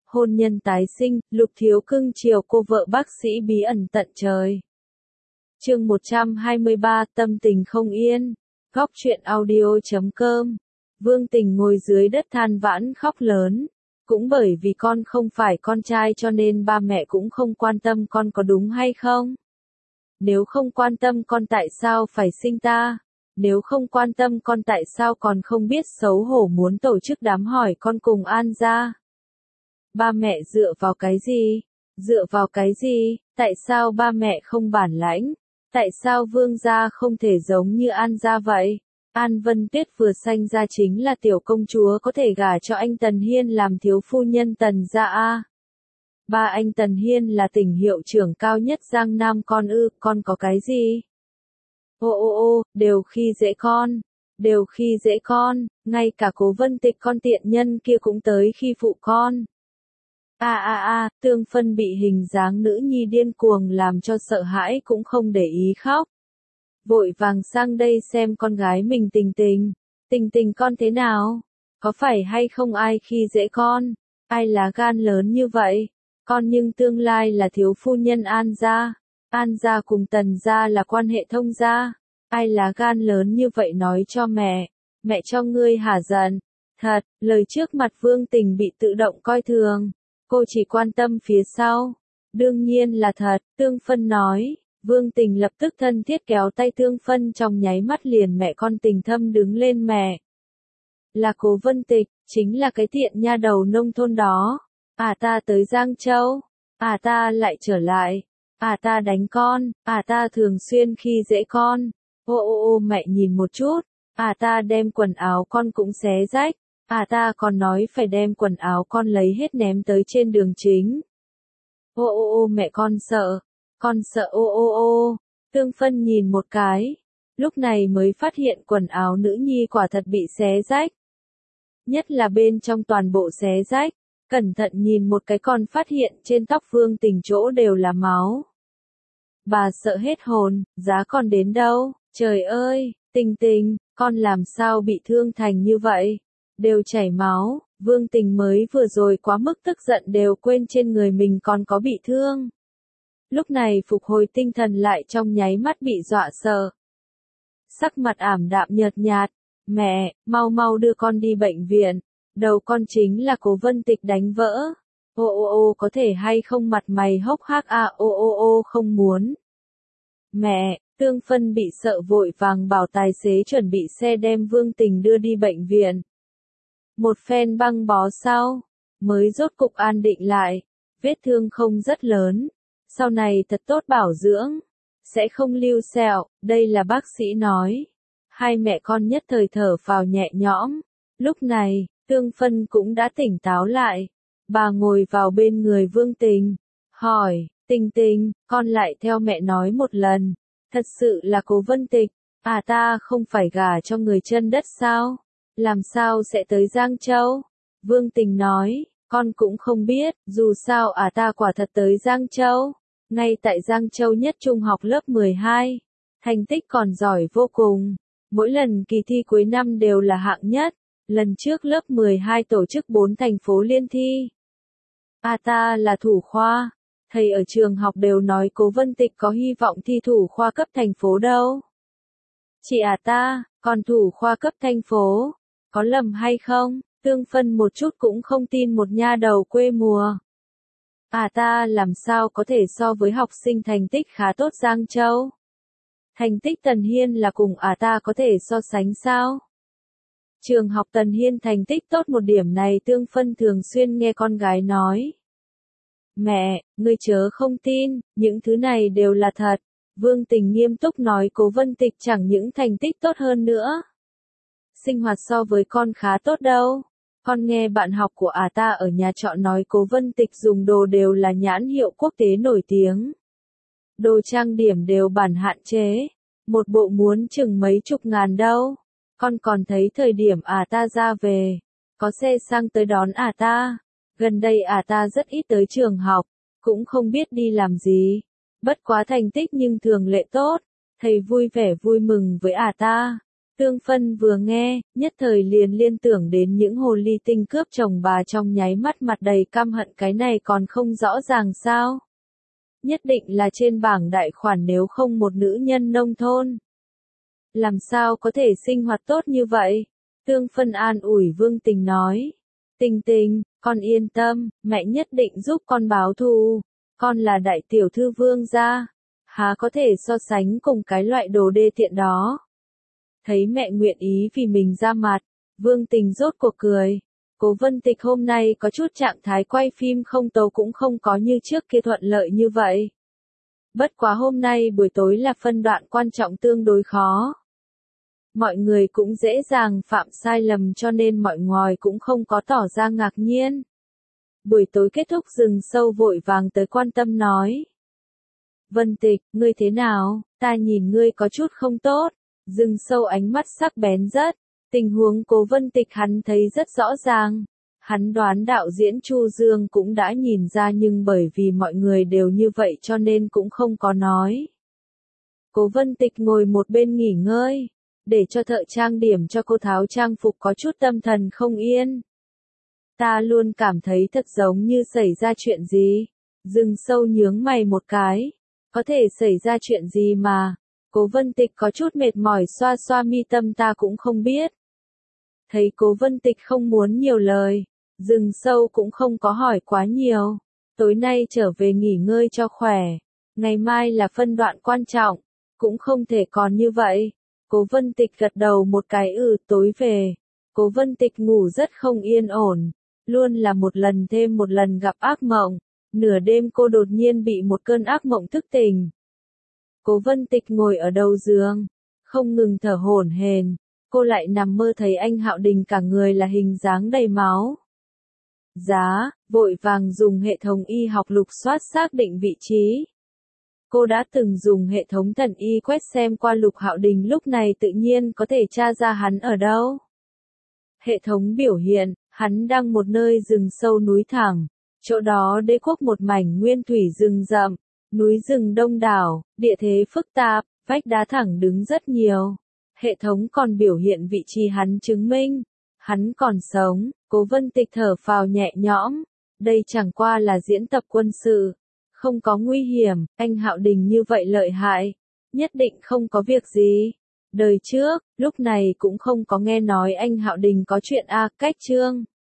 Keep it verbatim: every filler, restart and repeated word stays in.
hôn nhân tái sinh, Lục Thiếu cưng chiều cô vợ bác sĩ bí ẩn tận trời. Chương một trăm hai mươi ba, tâm tình không yên. Góc truyện audio chấm com. Vương Tình ngồi dưới đất than vãn khóc lớn. Cũng bởi vì con không phải con trai cho nên ba mẹ cũng không quan tâm con có đúng hay không. Nếu không quan tâm con tại sao phải sinh ta? Nếu không quan tâm con tại sao còn không biết xấu hổ muốn tổ chức đám hỏi con cùng An gia? Ba mẹ dựa vào cái gì? Dựa vào cái gì? Tại sao ba mẹ không bản lãnh? Tại sao Vương gia không thể giống như An gia vậy? An Vân Tuyết vừa sanh ra chính là tiểu công chúa có thể gả cho anh Tần Hiên làm thiếu phu nhân Tần gia a. Ba anh Tần Hiên là tỉnh hiệu trưởng cao nhất Giang Nam con ư, con có cái gì? Ô ô ô, đều khi dễ con, đều khi dễ con, ngay cả Cố Vân Tịch con tiện nhân kia cũng tới khi phụ con. A a a, Tương Phân bị hình dáng nữ nhi điên cuồng làm cho sợ hãi cũng không để ý khóc. Vội vàng sang đây xem con gái mình Tình Tình. Tình Tình con thế nào? Có phải hay không ai khi dễ con? Ai lá gan lớn như vậy? Con nhưng tương lai là thiếu phu nhân An gia. An gia cùng Tần gia là quan hệ thông gia. Ai lá gan lớn như vậy nói cho mẹ. Mẹ cho ngươi hả giận. Thật, lời trước mặt Vương Tình bị tự động coi thường. Cô chỉ quan tâm phía sau. Đương nhiên là thật, Tương Phân nói. Vương Tình lập tức thân thiết kéo tay Tương Phân trong nháy mắt liền mẹ con Tình Thâm đứng lên mẹ. Là Cố Vân Tịch, chính là cái tiện nha đầu nông thôn đó. À ta tới Giang Châu. À ta lại trở lại. À ta đánh con. À ta thường xuyên khi dễ con. Ô ô ô mẹ nhìn một chút. À ta đem quần áo con cũng xé rách. À ta còn nói phải đem quần áo con lấy hết ném tới trên đường chính. Ô ô ô mẹ con sợ. Con sợ ô ô ô. Tương Phân nhìn một cái. Lúc này mới phát hiện quần áo nữ nhi quả thật bị xé rách. Nhất là bên trong toàn bộ xé rách. Cẩn thận nhìn một cái còn phát hiện trên tóc Vương Tình chỗ đều là máu. Bà sợ hết hồn, giá còn đến đâu? Trời ơi, Tình Tình, con làm sao bị thương thành như vậy? Đều chảy máu, Vương Tình mới vừa rồi quá mức tức giận đều quên trên người mình còn có bị thương. Lúc này phục hồi tinh thần lại trong nháy mắt bị dọa sợ. Sắc mặt ảm đạm nhợt nhạt, mẹ, mau mau đưa con đi bệnh viện, đầu con chính là Cố Vân Tịch đánh vỡ. Ô ô ô có thể hay không mặt mày hốc hác à ô ô ô không muốn. Mẹ, Tương Phân bị sợ vội vàng bảo tài xế chuẩn bị xe đem Vương Tình đưa đi bệnh viện. Một phen băng bó sau, mới rốt cục an định lại, vết thương không rất lớn, sau này thật tốt bảo dưỡng, sẽ không lưu sẹo, đây là bác sĩ nói. Hai mẹ con nhất thời thở phào nhẹ nhõm, lúc này, Tương Phân cũng đã tỉnh táo lại, bà ngồi vào bên người Vương Tình, hỏi, Tình Tình, con lại theo mẹ nói một lần, thật sự là Cố Vân Tịch, à ta không phải gả cho người chân đất sao? Làm sao sẽ tới Giang Châu? Vương Tình nói, con cũng không biết, dù sao à ta quả thật tới Giang Châu. Ngay tại Giang Châu nhất trung học lớp mười hai, thành tích còn giỏi vô cùng. Mỗi lần kỳ thi cuối năm đều là hạng nhất, lần trước lớp mười hai tổ chức bốn thành phố liên thi. À ta là thủ khoa, thầy ở trường học đều nói Cố Vân Tịch có hy vọng thi thủ khoa cấp thành phố đâu. Chị à ta, còn thủ khoa cấp thành phố. Có lầm hay không? Tương Phân một chút cũng không tin một nha đầu quê mùa. À ta làm sao có thể so với học sinh thành tích khá tốt Giang Châu? Thành tích Tần Hiên là cùng à ta có thể so sánh sao? Trường học Tần Hiên thành tích tốt một điểm này Tương Phân thường xuyên nghe con gái nói. Mẹ, ngươi chớ không tin, những thứ này đều là thật. Vương Tình nghiêm túc nói Cố Vân Tịch chẳng những thành tích tốt hơn nữa. Sinh hoạt so với con khá tốt đâu. Con nghe bạn học của à ta ở nhà trọ nói Cố Vân Tịch dùng đồ đều là nhãn hiệu quốc tế nổi tiếng. Đồ trang điểm đều bản hạn chế. Một bộ muốn chừng mấy chục ngàn đâu. Con còn thấy thời điểm à ta ra về. Có xe sang tới đón à ta. Gần đây à ta rất ít tới trường học. Cũng không biết đi làm gì. Bất quá thành tích nhưng thường lệ tốt. Thầy vui vẻ vui mừng với à ta. Tương Phân vừa nghe, nhất thời liền liên tưởng đến những hồ ly tinh cướp chồng bà trong nháy mắt mặt đầy căm hận, cái này còn không rõ ràng sao? Nhất định là trên bảng đại khoản, nếu không một nữ nhân nông thôn. Làm sao có thể sinh hoạt tốt như vậy? Tương Phân an ủi Vương Tình nói. Tình Tình, con yên tâm, mẹ nhất định giúp con báo thù. Con là đại tiểu thư Vương gia, há có thể so sánh cùng cái loại đồ đê tiện đó. Thấy mẹ nguyện ý vì mình ra mặt, Vương Tình rốt cuộc cười. Cố Vân Tịch hôm nay có chút trạng thái quay phim không tấu cũng không có như trước kia thuận lợi như vậy. Bất quá hôm nay buổi tối là phân đoạn quan trọng tương đối khó. Mọi người cũng dễ dàng phạm sai lầm cho nên mọi người cũng không có tỏ ra ngạc nhiên. Buổi tối kết thúc Rừng Sâu vội vàng tới quan tâm nói. Vân Tịch, ngươi thế nào? Ta nhìn ngươi có chút không tốt. Rừng Sâu ánh mắt sắc bén rất. Tình huống Cố Vân Tịch hắn thấy rất rõ ràng. Hắn đoán đạo diễn Chu Dương cũng đã nhìn ra, nhưng bởi vì mọi người đều như vậy cho nên cũng không có nói. Cố Vân Tịch ngồi một bên nghỉ ngơi, để cho thợ trang điểm cho cô tháo trang phục, có chút tâm thần không yên. Ta luôn cảm thấy thật giống như xảy ra chuyện gì. Rừng Sâu nhướng mày một cái. Có thể xảy ra chuyện gì mà? Cố Vân Tịch có chút mệt mỏi xoa xoa mi tâm, ta cũng không biết. Thấy Cố Vân Tịch không muốn nhiều lời, Rừng Sâu cũng không có hỏi quá nhiều. Tối nay trở về nghỉ ngơi cho khỏe. Ngày mai là phân đoạn quan trọng, cũng không thể còn như vậy. Cố Vân Tịch gật đầu một cái, ừ. Tối về, Cố Vân Tịch ngủ rất không yên ổn, luôn là một lần thêm một lần gặp ác mộng. Nửa đêm cô đột nhiên bị một cơn ác mộng thức tỉnh. Cố Vân Tịch ngồi ở đầu giường, không ngừng thở hổn hển. Cô lại nằm mơ thấy anh Hạo Đình cả người là hình dáng đầy máu. Giá, vội vàng dùng hệ thống y học lục soát xác định vị trí. Cô đã từng dùng hệ thống thần y quét xem qua Lục Hạo Đình, lúc này tự nhiên có thể tra ra hắn ở đâu. Hệ thống biểu hiện, hắn đang một nơi rừng sâu núi thẳng, chỗ đó đế quốc một mảnh nguyên thủy rừng rậm, núi rừng đông đảo, địa thế phức tạp, vách đá thẳng đứng rất nhiều. Hệ thống còn biểu hiện vị trí hắn, chứng minh hắn còn sống. Cố Vân Tịch thở phào nhẹ nhõm, đây chẳng qua là diễn tập quân sự, không có nguy hiểm. Anh Hạo Đình như vậy lợi hại, nhất định không có việc gì. Đời trước, lúc này cũng không có nghe nói anh Hạo Đình có chuyện a. Cách chương